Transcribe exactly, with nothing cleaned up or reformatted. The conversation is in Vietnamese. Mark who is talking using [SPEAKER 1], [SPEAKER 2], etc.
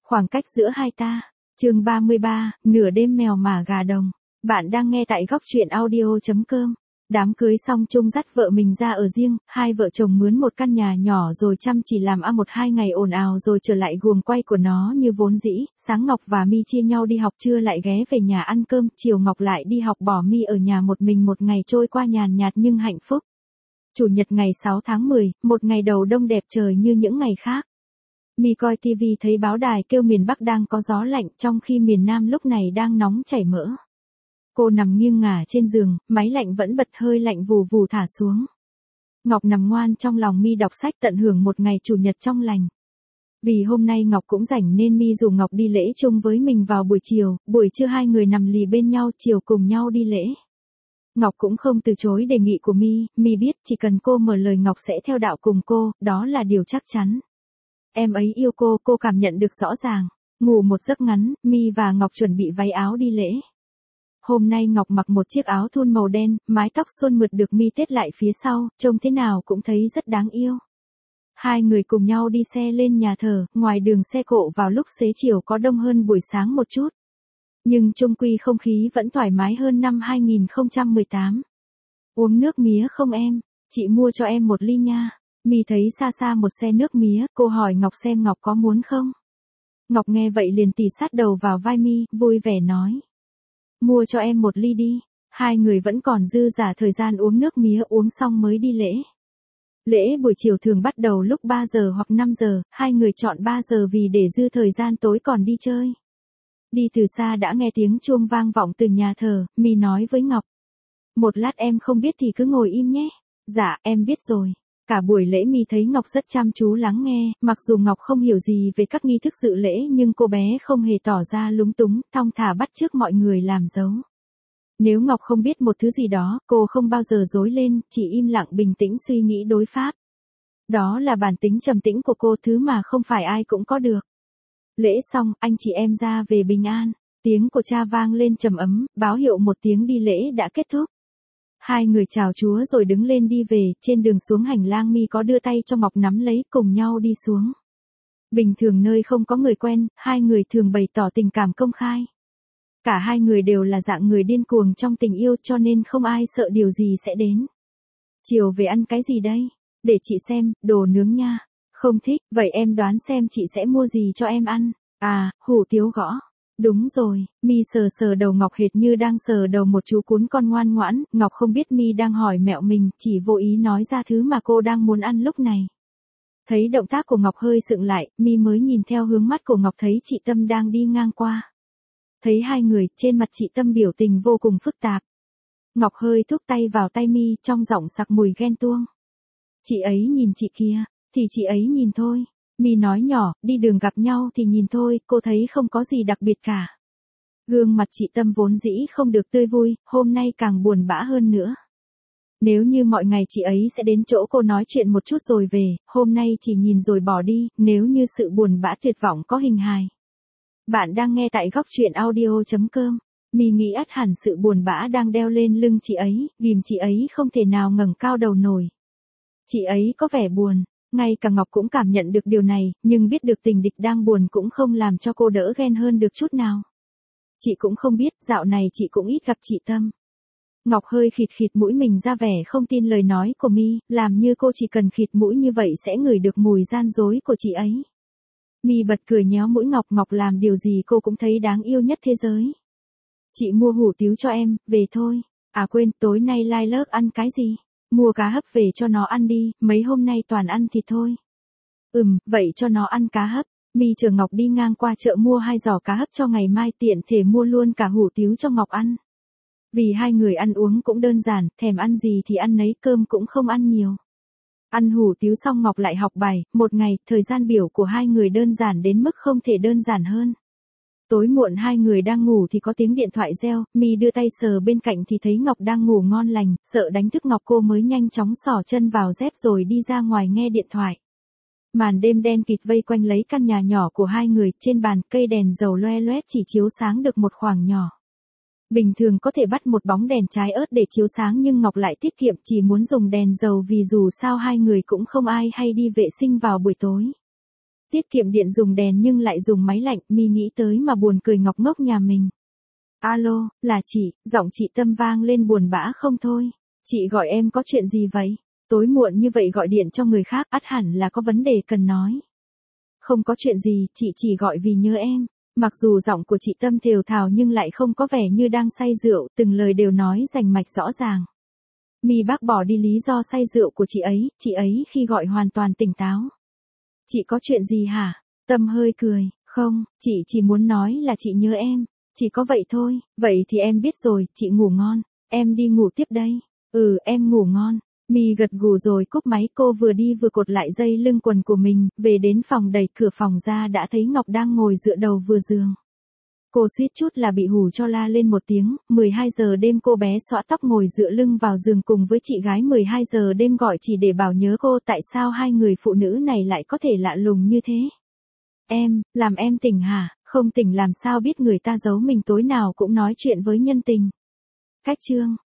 [SPEAKER 1] Khoảng cách giữa hai ta. Chương ba mươi ba, nửa đêm mèo mả gà đồng. Bạn đang nghe tại góc truyện audio chấm com. Đám cưới xong Trung dắt vợ mình ra ở riêng, hai vợ chồng mướn một căn nhà nhỏ rồi chăm chỉ làm ăn một hai ngày ồn ào rồi trở lại guồng quay của nó như vốn dĩ. Sáng Ngọc và My chia nhau đi học, trưa lại ghé về nhà ăn cơm, chiều Ngọc lại đi học, bỏ My ở nhà một mình. Một ngày trôi qua nhàn nhạt nhưng hạnh phúc. Chủ nhật ngày sáu tháng mười, một ngày đầu đông đẹp trời như những ngày khác. My coi tivi thấy báo đài kêu miền Bắc đang có gió lạnh, trong khi miền Nam lúc này đang nóng chảy mỡ. Cô nằm nghiêng ngả trên giường, máy lạnh vẫn bật, hơi lạnh vù vù thả xuống. Ngọc nằm ngoan trong lòng My đọc sách, tận hưởng một ngày chủ nhật trong lành. Vì hôm nay Ngọc cũng rảnh nên My rủ Ngọc đi lễ chung với mình vào buổi chiều, buổi trưa hai người nằm lì bên nhau, chiều cùng nhau đi lễ. Ngọc cũng không từ chối đề nghị của My, My biết chỉ cần cô mở lời Ngọc sẽ theo đạo cùng cô, đó là điều chắc chắn. Em ấy yêu cô, cô cảm nhận được rõ ràng. Ngủ một giấc ngắn, My và Ngọc chuẩn bị váy áo đi lễ. Hôm nay Ngọc mặc một chiếc áo thun màu đen, mái tóc xuân mượt được My tết lại phía sau, trông thế nào cũng thấy rất đáng yêu. Hai người cùng nhau đi xe lên nhà thờ, ngoài đường xe cộ vào lúc xế chiều có đông hơn buổi sáng một chút. Nhưng chung quy không khí vẫn thoải mái hơn năm hai nghìn không trăm mười tám. Uống nước mía không em? Chị mua cho em một ly nha. My thấy xa xa một xe nước mía, cô hỏi Ngọc xem Ngọc có muốn không. Ngọc nghe vậy liền tì sát đầu vào vai My, vui vẻ nói. Mua cho em một ly đi. Hai người vẫn còn dư dả thời gian uống nước mía, uống xong mới đi lễ. Lễ buổi chiều thường bắt đầu lúc ba giờ hoặc năm giờ, hai người chọn ba giờ vì để dư thời gian tối còn đi chơi. Đi từ xa đã nghe tiếng chuông vang vọng từ nhà thờ, My nói với Ngọc. Một lát em không biết thì cứ ngồi im nhé. Dạ, em biết rồi. Cả buổi lễ My thấy Ngọc rất chăm chú lắng nghe, mặc dù Ngọc không hiểu gì về các nghi thức dự lễ nhưng cô bé không hề tỏ ra lúng túng, thong thả bắt chước mọi người làm dấu. Nếu Ngọc không biết một thứ gì đó, cô không bao giờ rối lên, chỉ im lặng bình tĩnh suy nghĩ đối pháp. Đó là bản tính trầm tĩnh của cô, thứ mà không phải ai cũng có được. Lễ xong, anh chị em ra về bình an. Tiếng của cha vang lên trầm ấm, báo hiệu một tiếng đi lễ đã kết thúc. Hai người chào Chúa rồi đứng lên đi về, trên đường xuống hành lang My có đưa tay cho Ngọc nắm lấy, cùng nhau đi xuống. Bình thường nơi không có người quen, hai người thường bày tỏ tình cảm công khai. Cả hai người đều là dạng người điên cuồng trong tình yêu cho nên không ai sợ điều gì sẽ đến. Chiều về ăn cái gì đây? Để chị xem, đồ nướng nha. Không thích, vậy em đoán xem chị sẽ mua gì cho em ăn. À, hủ tiếu gõ. Đúng rồi, My sờ sờ đầu Ngọc hệt như đang sờ đầu một chú cún con ngoan ngoãn. Ngọc không biết My đang hỏi mẹo mình, chỉ vô ý nói ra thứ mà cô đang muốn ăn lúc này. Thấy động tác của Ngọc hơi sượng lại, My mới nhìn theo hướng mắt của Ngọc, thấy chị Tâm đang đi ngang qua. Thấy hai người, trên mặt chị Tâm biểu tình vô cùng phức tạp. Ngọc hơi thúc tay vào tay My, trong giọng sặc mùi ghen tuông. Chị ấy nhìn chị kia, thì chị ấy nhìn thôi. My nói nhỏ, đi đường gặp nhau thì nhìn thôi, cô thấy không có gì đặc biệt cả. Gương mặt chị Tâm vốn dĩ không được tươi vui, hôm nay càng buồn bã hơn nữa. Nếu như mọi ngày chị ấy sẽ đến chỗ cô nói chuyện một chút rồi về, hôm nay chỉ nhìn rồi bỏ đi, nếu như sự buồn bã tuyệt vọng có hình hài. Bạn đang nghe tại góc truyện audio chấm com. My nghĩ ắt hẳn sự buồn bã đang đeo lên lưng chị ấy, ghìm chị ấy không thể nào ngẩng cao đầu nổi. Chị ấy có vẻ buồn. Ngay cả Ngọc cũng cảm nhận được điều này, nhưng biết được tình địch đang buồn cũng không làm cho cô đỡ ghen hơn được chút nào. Chị cũng không biết, dạo này chị cũng ít gặp chị Tâm. Ngọc hơi khịt khịt mũi mình ra vẻ không tin lời nói của My, làm như cô chỉ cần khịt mũi như vậy sẽ ngửi được mùi gian dối của chị ấy. My bật cười nhéo mũi Ngọc, Ngọc làm điều gì cô cũng thấy đáng yêu nhất thế giới. Chị mua hủ tiếu cho em, về thôi. À quên, tối nay Lai Lớt ăn cái gì? Mua cá hấp về cho nó ăn đi, mấy hôm nay toàn ăn thịt thôi. Ừm, vậy cho nó ăn cá hấp. My chờ Ngọc đi ngang qua chợ mua hai giỏ cá hấp cho ngày mai, tiện thể mua luôn cả hủ tiếu cho Ngọc ăn. Vì hai người ăn uống cũng đơn giản, thèm ăn gì thì ăn nấy, cơm cũng không ăn nhiều. Ăn hủ tiếu xong Ngọc lại học bài, một ngày, thời gian biểu của hai người đơn giản đến mức không thể đơn giản hơn. Tối muộn hai người đang ngủ thì có tiếng điện thoại reo, My đưa tay sờ bên cạnh thì thấy Ngọc đang ngủ ngon lành, sợ đánh thức Ngọc cô mới nhanh chóng xỏ chân vào dép rồi đi ra ngoài nghe điện thoại. Màn đêm đen kịt vây quanh lấy căn nhà nhỏ của hai người, trên bàn cây đèn dầu loe loét chỉ chiếu sáng được một khoảng nhỏ. Bình thường có thể bắt một bóng đèn trái ớt để chiếu sáng nhưng Ngọc lại tiết kiệm, chỉ muốn dùng đèn dầu vì dù sao hai người cũng không ai hay đi vệ sinh vào buổi tối. tiết kiệm điện dùng đèn nhưng lại dùng máy lạnh, Mi nghĩ tới mà buồn cười ngọc ngốc nhà mình. Alo, là chị, giọng chị Tâm vang lên buồn bã không thôi. Chị gọi em có chuyện gì vậy? Tối muộn như vậy gọi điện cho người khác, ắt hẳn là có vấn đề cần nói. Không có chuyện gì, chị chỉ gọi vì nhớ em. Mặc dù giọng của chị Tâm thều thào nhưng lại không có vẻ như đang say rượu, từng lời đều nói rành mạch rõ ràng. Mi bác bỏ đi lý do say rượu của chị ấy, chị ấy khi gọi hoàn toàn tỉnh táo. Chị có chuyện gì hả? Tâm hơi cười, không, chị chỉ muốn nói là chị nhớ em. Chỉ có vậy thôi, vậy thì em biết rồi, chị ngủ ngon, em đi ngủ tiếp đây. Ừ, em ngủ ngon. Mi gật gù rồi cúp máy, cô vừa đi vừa cột lại dây lưng quần của mình, về đến phòng đẩy cửa phòng ra đã thấy Ngọc đang ngồi dựa đầu vừa giường. Cô suýt chút là bị hù cho la lên một tiếng, mười hai giờ đêm cô bé xõa tóc ngồi dựa lưng vào giường cùng với chị gái mười hai giờ đêm gọi chỉ để bảo nhớ cô, tại sao hai người phụ nữ này lại có thể lạ lùng như thế. Em, làm em tỉnh hả? Không tỉnh làm sao biết người ta giấu mình tối nào cũng nói chuyện với nhân tình. Cách chương